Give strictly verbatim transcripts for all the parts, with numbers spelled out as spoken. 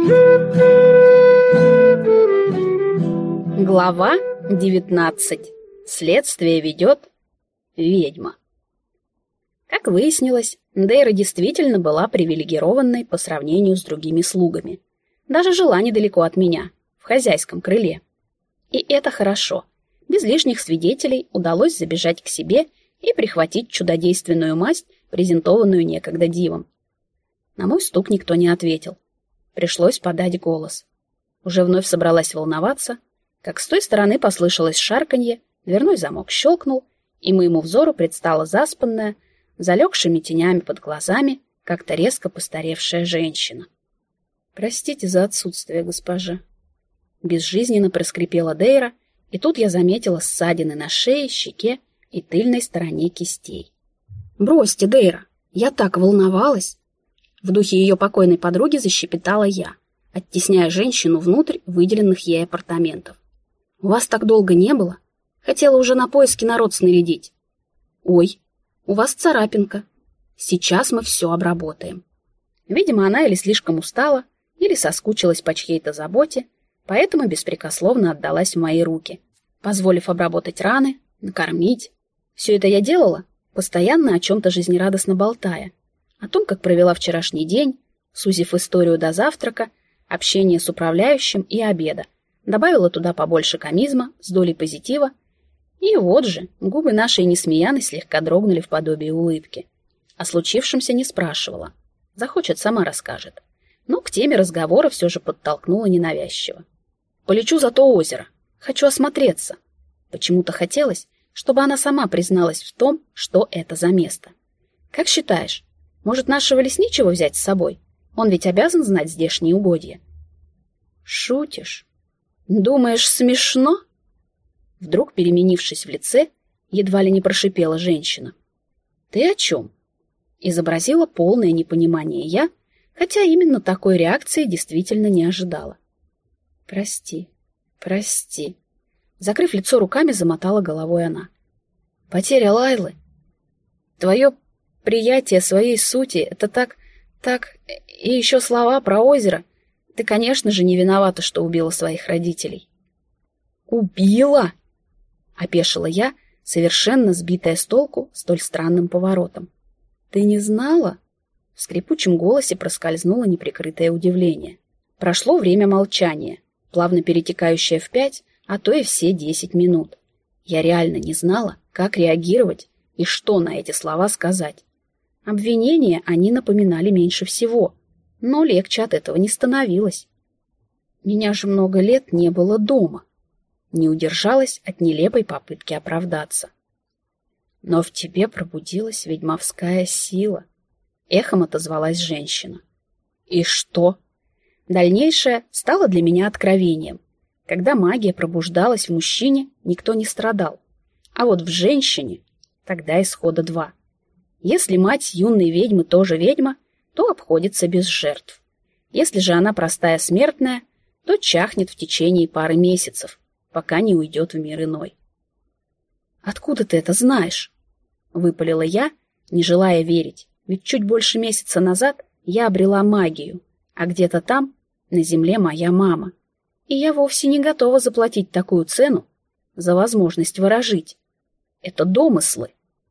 Глава девятнадцать. Следствие ведет ведьма. Как выяснилось, Дейра действительно была привилегированной по сравнению с другими слугами. Даже жила недалеко от меня, в хозяйском крыле. И это хорошо. Без лишних свидетелей удалось забежать к себе и прихватить чудодейственную масть, презентованную некогда дивом. На мой стук никто не ответил. Пришлось подать голос. Уже вновь собралась волноваться, как с той стороны послышалось шарканье, дверной замок щелкнул, и моему взору предстала заспанная, залегшими тенями под глазами, как-то резко постаревшая женщина. «Простите за отсутствие, госпожа». Безжизненно проскрипела Дейра, и тут я заметила ссадины на шее, щеке и тыльной стороне кистей. «Бросьте, Дейра, я так волновалась!» В духе ее покойной подруги защепетала я, оттесняя женщину внутрь выделенных ей апартаментов. «У вас так долго не было? Хотела уже на поиски народ снарядить. Ой, у вас царапинка. Сейчас мы все обработаем». Видимо, она или слишком устала, или соскучилась по чьей-то заботе, поэтому беспрекословно отдалась в мои руки, позволив обработать раны, накормить. Все это я делала, постоянно о чем-то жизнерадостно болтая, о том, как провела вчерашний день, сузив историю до завтрака, общения с управляющим и обеда, добавила туда побольше комизма с долей позитива, и вот же губы нашей Несмеяны слегка дрогнули в подобии улыбки. О случившемся не спрашивала. Захочет, сама расскажет. Но к теме разговора все же подтолкнула ненавязчиво. «Полечу за то озеро. Хочу осмотреться». Почему-то хотелось, чтобы она сама призналась в том, что это за место. «Как считаешь, может, нашего лесничего взять с собой? Он ведь обязан знать здешние угодья». «Шутишь? Думаешь, смешно?» Вдруг, переменившись в лице, едва ли не прошипела женщина. «Ты о чем?» Изобразила полное непонимание я, хотя именно такой реакции действительно не ожидала. «Прости, прости». Закрыв лицо руками, замотала головой она. «Потеря Лайлы. Твое приятие своей сути — это так, так... И еще слова про озеро. Ты, конечно же, не виновата, что убила своих родителей». «Убила?» — опешила я, совершенно сбитая с толку столь странным поворотом. «Ты не знала?» В скрипучем голосе проскользнуло неприкрытое удивление. Прошло время молчания, плавно перетекающее в пять, а то и все десять минут. Я реально не знала, как реагировать и что на эти слова сказать. Обвинения они напоминали меньше всего, но легче от этого не становилось. Меня же много лет не было дома. Не удержалась от нелепой попытки оправдаться. Но в тебе пробудилась ведьмовская сила. Эхом отозвалась женщина. И что? Дальнейшее стало для меня откровением. Когда магия пробуждалась в мужчине, никто не страдал. А вот в женщине тогда исхода два. Если мать юной ведьмы тоже ведьма, то обходится без жертв. Если же она простая смертная, то чахнет в течение пары месяцев, пока не уйдет в мир иной. «Откуда ты это знаешь?» — выпалила я, не желая верить, ведь чуть больше месяца назад я обрела магию, а где-то там, на земле, моя мама. И я вовсе не готова заплатить такую цену за возможность ворожить. Это домыслы.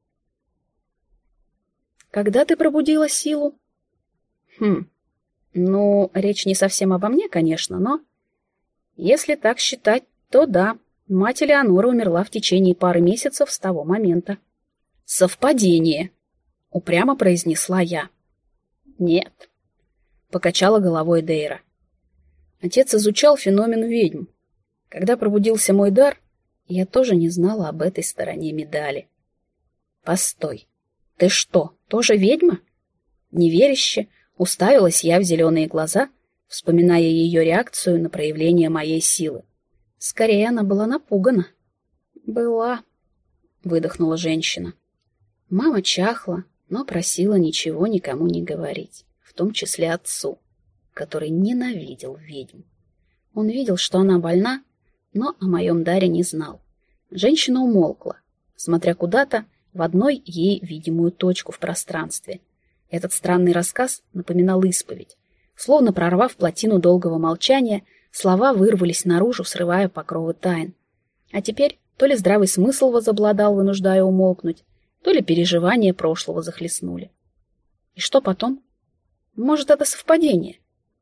Когда ты пробудила силу? Хм, ну, речь не совсем обо мне, конечно, но... Если так считать, то да, мать Элеонора умерла в течение пары месяцев с того момента. Совпадение, упрямо произнесла я. Нет, покачала головой Дейра. Отец изучал феномен ведьм. Когда пробудился мой дар, я тоже не знала об этой стороне медали. Постой, ты что, тоже ведьма? Неверяще уставилась я в зеленые глаза, вспоминая ее реакцию на проявление моей силы. Скорее, она была напугана. «Была», — выдохнула женщина. Мама чахла, но просила ничего никому не говорить, в том числе отцу, который ненавидел ведьм. Он видел, что она больна, но о моем даре не знал. Женщина умолкла, смотря куда-то в одной ей видимую точку в пространстве. Этот странный рассказ напоминал исповедь, Словно прорвав плотину долгого молчания, слова вырвались наружу, срывая покровы тайн. А теперь то ли здравый смысл возобладал, вынуждая умолкнуть, то ли переживания прошлого захлестнули. И что потом? Может, это совпадение?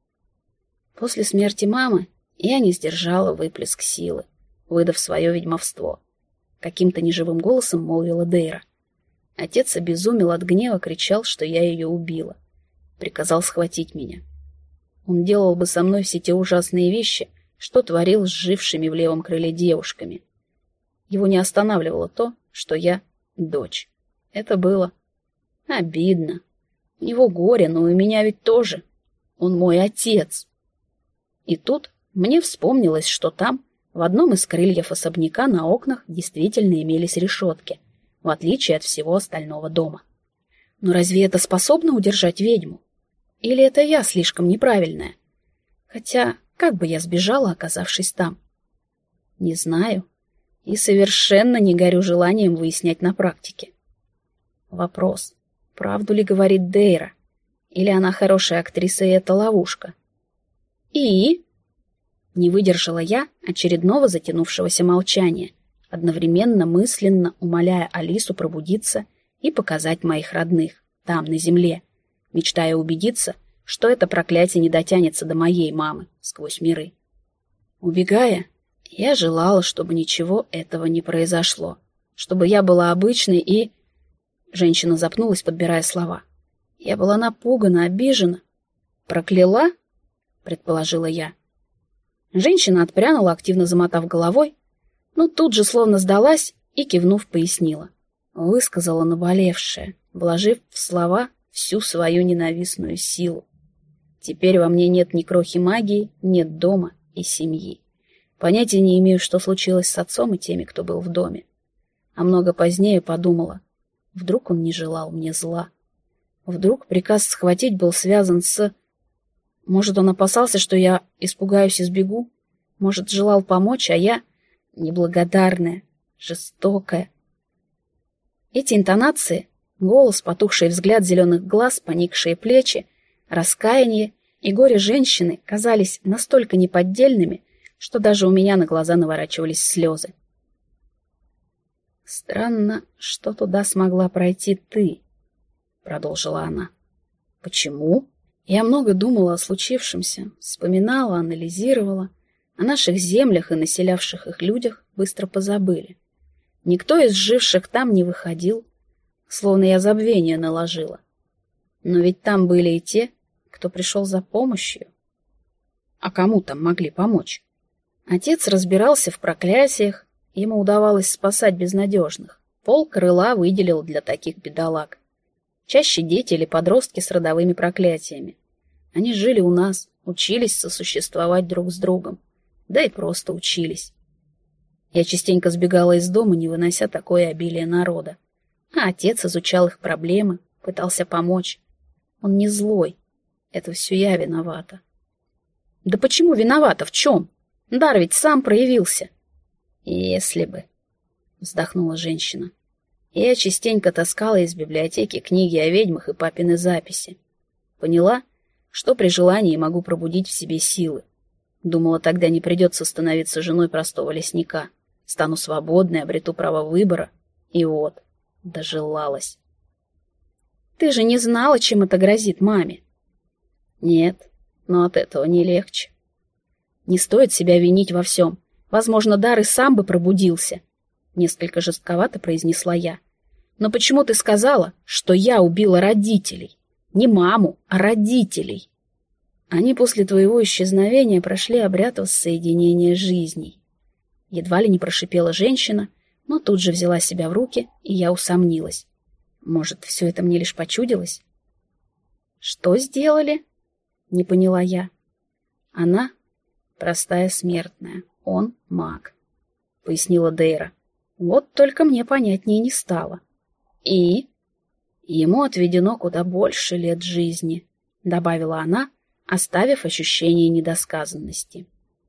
После смерти мамы я не сдержала выплеск силы, выдав свое ведьмовство. Каким-то неживым голосом молвила Дейра. Отец обезумел от гнева, кричал, что я ее убила. Приказал схватить меня. Он делал бы со мной все те ужасные вещи, что творил с жившими в левом крыле девушками. Его не останавливало то, что я дочь. Это было обидно. У него горе, но у меня ведь тоже. Он мой отец. И тут мне вспомнилось, что там, в одном из крыльев особняка, на окнах действительно имелись решетки, в отличие от всего остального дома. Но разве это способно удержать ведьму? Или это я слишком неправильная? Хотя, как бы я сбежала, оказавшись там? Не знаю. И совершенно не горю желанием выяснять на практике. Вопрос, правду ли говорит Дейра? Или она хорошая актриса и это ловушка? И... Не выдержала я очередного затянувшегося молчания, одновременно мысленно умоляя Алису пробудиться и показать моих родных, там, на земле, мечтая убедиться, что это проклятие не дотянется до моей мамы сквозь миры. Убегая, я желала, чтобы ничего этого не произошло, чтобы я была обычной и... Женщина запнулась, подбирая слова. Я была напугана, обижена. «Прокляла?» — предположила я. Женщина отпрянула, активно замотав головой, но тут же словно сдалась и, кивнув, пояснила. Высказала наболевшее, вложив в слова всю свою ненавистную силу. Теперь во мне нет ни крохи магии, нет дома и семьи. Понятия не имею, что случилось с отцом и теми, кто был в доме. А много позднее подумала, вдруг он не желал мне зла. Вдруг приказ схватить был связан с... Может, он опасался, что я испугаюсь и сбегу? Может, желал помочь, а я неблагодарная, жестокая. Эти интонации, голос, потухший взгляд зеленых глаз, поникшие плечи, раскаяние и горе женщины казались настолько неподдельными, что даже у меня на глаза наворачивались слезы. «Странно, что туда смогла пройти ты», — продолжила она. «Почему?» Я много думала о случившемся, вспоминала, анализировала. О наших землях и населявших их людях быстро позабыли. Никто из живших там не выходил, словно я забвение наложила. Но ведь там были и те, кто пришел за помощью. А кому там могли помочь? Отец разбирался в проклятиях, ему удавалось спасать безнадежных. Пол крыла выделил для таких бедолаг. Чаще дети или подростки с родовыми проклятиями. Они жили у нас, учились сосуществовать друг с другом. Да и просто учились. Я частенько сбегала из дома, не вынося такое обилие народа. А отец изучал их проблемы, пытался помочь. Он не злой. Это все я виновата. Да почему виновата? В чем? Дар ведь сам проявился. Если бы, вздохнула женщина. Я частенько таскала из библиотеки книги о ведьмах и папины записи. Поняла, что при желании могу пробудить в себе силы. Думала, тогда не придется становиться женой простого лесника. Стану свободной, обрету право выбора. И вот, дожелалась. Ты же не знала, чем это грозит маме? Нет, но от этого не легче. Не стоит себя винить во всем. Возможно, дар и сам бы пробудился. Несколько жестковато произнесла я. Но почему ты сказала, что я убила родителей? Не маму, а родителей. Они после твоего исчезновения прошли обряд воссоединения жизней. Едва ли не прошипела женщина, но тут же взяла себя в руки, и я усомнилась. Может, все это мне лишь почудилось? Что сделали? Не поняла я. Она простая смертная, он маг, пояснила Дейра. Вот только мне понятнее не стало. И ему отведено куда больше лет жизни, добавила она, оставив ощущение недосказанности.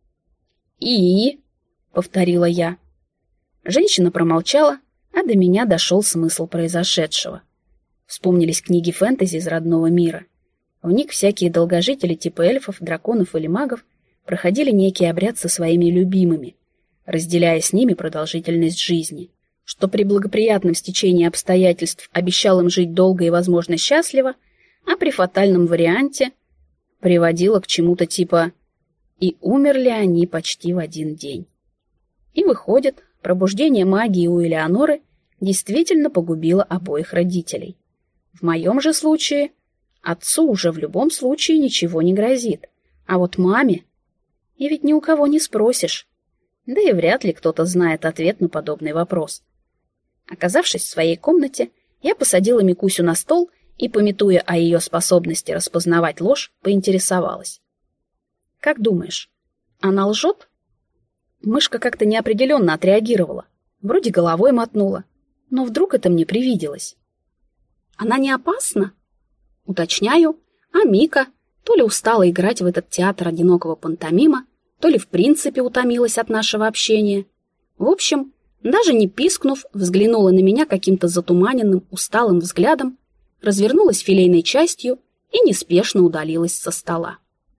И, повторила я. Женщина промолчала, а до меня дошел смысл произошедшего. Вспомнились книги фэнтези из родного мира. В них всякие долгожители типа эльфов, драконов или магов проходили некий обряд со своими любимыми, разделяя с ними продолжительность жизни, что при благоприятном стечении обстоятельств обещал им жить долго и, возможно, счастливо, а при фатальном варианте приводило к чему-то типа «и умерли они почти в один день». И выходит, пробуждение магии у Элеоноры действительно погубило обоих родителей. В моем же случае отцу уже в любом случае ничего не грозит, а вот маме... И ведь ни у кого не спросишь. Да и вряд ли кто-то знает ответ на подобный вопрос. Оказавшись в своей комнате, я посадила Микусю на стол и, памятуя о ее способности распознавать ложь, поинтересовалась. «Как думаешь, она лжет?» Мышка как-то неопределенно отреагировала. Вроде головой мотнула. Но вдруг это мне привиделось. «Она не опасна?» Уточняю, а Мика то ли устала играть в этот театр одинокого пантомима, то ли в принципе утомилась от нашего общения. В общем, даже не пискнув, взглянула на меня каким-то затуманенным, усталым взглядом, развернулась филейной частью и неспешно удалилась со стола.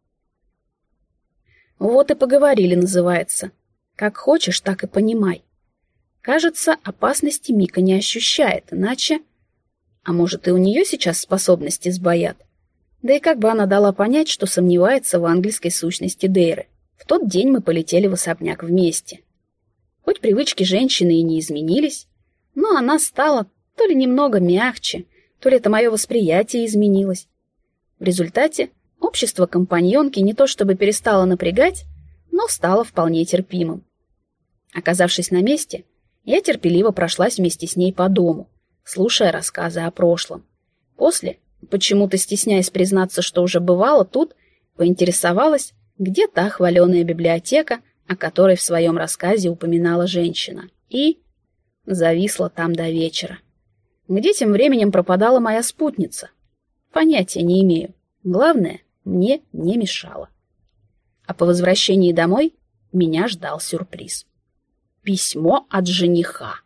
Вот и поговорили, называется. Как хочешь, так и понимай. Кажется, опасности Мика не ощущает, иначе... А может, и у нее сейчас способности сбоят? Да и как бы она дала понять, что сомневается в ангельской сущности Дейры? В тот день мы полетели в особняк вместе. Хоть привычки женщины и не изменились, но она стала то ли немного мягче, то ли это мое восприятие изменилось. В результате общество компаньонки не то чтобы перестало напрягать, но стало вполне терпимым. Оказавшись на месте, я терпеливо прошлась вместе с ней по дому, слушая рассказы о прошлом. После, почему-то стесняясь признаться, что уже бывала тут, поинтересовалась, где та хваленая библиотека, о которой в своем рассказе упоминала женщина, и зависла там до вечера. Где тем временем пропадала моя спутница? Понятия не имею. Главное, мне не мешало. А по возвращении домой меня ждал сюрприз. Письмо от жениха.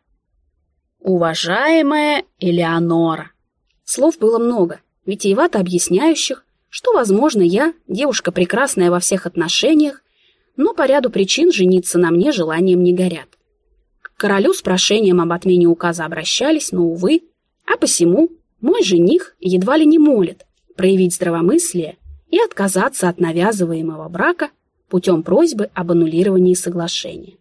«Уважаемая Элеонора». Слов было много, витиевато объясняющих, что, возможно, я, девушка прекрасная во всех отношениях, но по ряду причин жениться на мне желанием не горят. К королю с прошением об отмене указа обращались, но, увы, а посему мой жених едва ли не молит проявить здравомыслие и отказаться от навязываемого брака путем просьбы об аннулировании соглашения.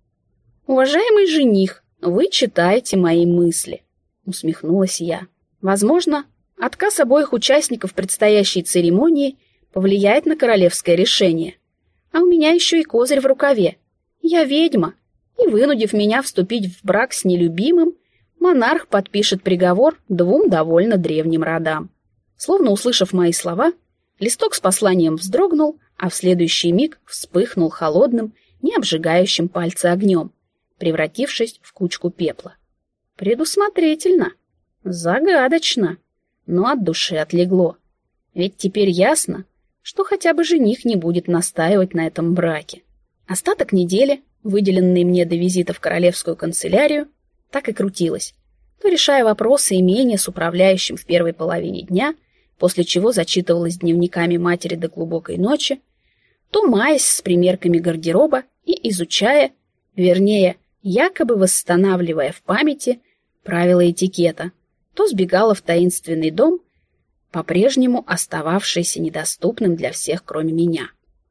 «Уважаемый жених, вы читаете мои мысли», — усмехнулась я. «Возможно, отказ обоих участников предстоящей церемонии повлияет на королевское решение. А у меня еще и козырь в рукаве. Я ведьма, и, вынудив меня вступить в брак с нелюбимым, монарх подпишет приговор двум довольно древним родам». Словно услышав мои слова, листок с посланием вздрогнул, а в следующий миг вспыхнул холодным, не обжигающим пальцы огнем, превратившись в кучку пепла. Предусмотрительно, загадочно, но от души отлегло. Ведь теперь ясно, что хотя бы жених не будет настаивать на этом браке. Остаток недели, выделенный мне до визита в королевскую канцелярию, так и крутилась, то решая вопросы имения с управляющим в первой половине дня, после чего зачитывалась дневниками матери до глубокой ночи, то маясь с примерками гардероба и изучая, вернее, якобы восстанавливая в памяти правила этикета, то сбегала в таинственный дом, по-прежнему остававшийся недоступным для всех, кроме меня.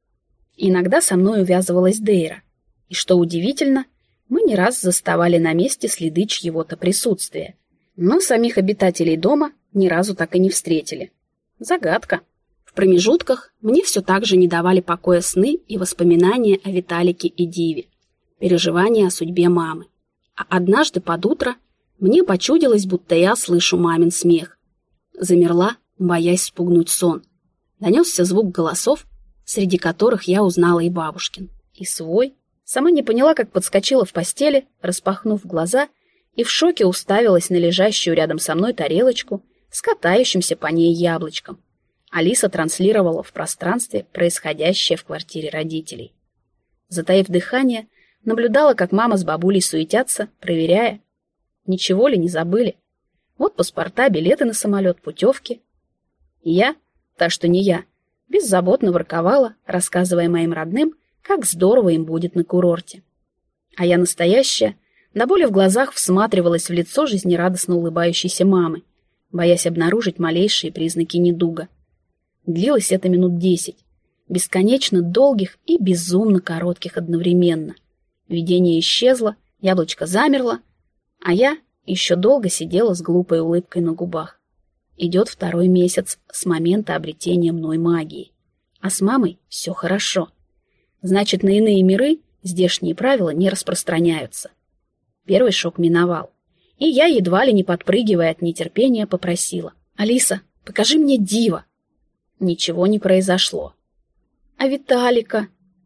Иногда со мной увязывалась Дейра, и, что удивительно, мы не раз заставали на месте следы чьего-то присутствия, но самих обитателей дома ни разу так и не встретили. Загадка. В промежутках мне все так же не давали покоя сны и воспоминания о Виталике и Диве, переживания о судьбе мамы. А однажды под утро мне почудилось, будто я слышу мамин смех. Замерла, боясь спугнуть сон. Донесся звук голосов, среди которых я узнала и бабушкин, и свой. Сама не поняла, как подскочила в постели, распахнув глаза, и в шоке уставилась на лежащую рядом со мной тарелочку с катающимся по ней яблочком. Алиса транслировала в пространстве происходящее в квартире родителей. Затаив дыхание, наблюдала, как мама с бабулей суетятся, проверяя, ничего ли не забыли. Вот паспорта, билеты на самолет, путевки. И я, та, что не я, беззаботно ворковала, рассказывая моим родным, как здорово им будет на курорте. А я настоящая, до боли в глазах всматривалась в лицо жизнерадостно улыбающейся мамы, боясь обнаружить малейшие признаки недуга. Длилось это минут десять, бесконечно долгих и безумно коротких одновременно. Видение исчезло, яблочко замерло, а я еще долго сидела с глупой улыбкой на губах. Идет второй месяц с момента обретения мной магии, а с мамой все хорошо. Значит, на иные миры здешние правила не распространяются. Первый шок миновал, и я, едва ли не подпрыгивая от нетерпения, попросила: «Алиса, покажи мне Дива». Ничего не произошло. «А Виталика?»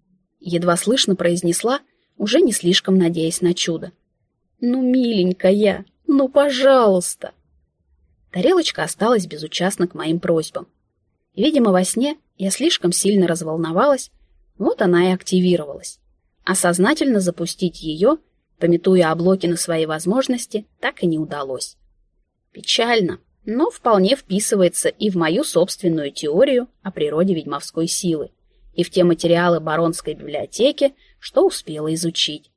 Едва слышно произнесла, уже не слишком надеясь на чудо. «Ну, миленькая, ну, пожалуйста!» Тарелочка осталась безучастна к моим просьбам. Видимо, во сне я слишком сильно разволновалась, вот она и активировалась. А сознательно запустить ее, памятуя о блоке на свои возможности, так и не удалось. Печально, но вполне вписывается и в мою собственную теорию о природе ведьмовской силы, и в те материалы баронской библиотеки, что успела изучить.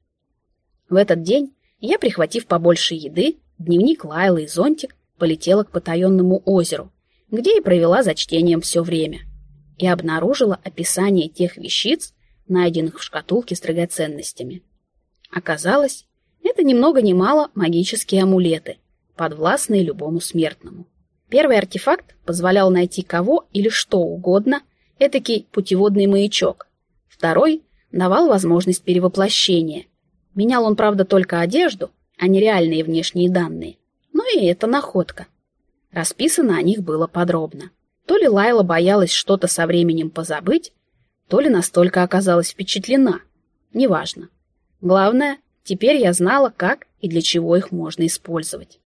В этот день я, прихватив побольше еды, дневник Лайлы и зонтик, полетела к потаенному озеру, где и провела за чтением все время, и обнаружила описание тех вещиц, найденных в шкатулке с драгоценностями. Оказалось, это ни много ни мало магические амулеты, подвластные любому смертному. Первый артефакт позволял найти кого или что угодно, этакий путеводный маячок. Второй давал возможность перевоплощения. Менял он, правда, только одежду, а не реальные внешние данные. Но и это находка. Расписано о них было подробно. То ли Лайла боялась что-то со временем позабыть, то ли настолько оказалась впечатлена. Неважно. Главное, теперь я знала, как и для чего их можно использовать.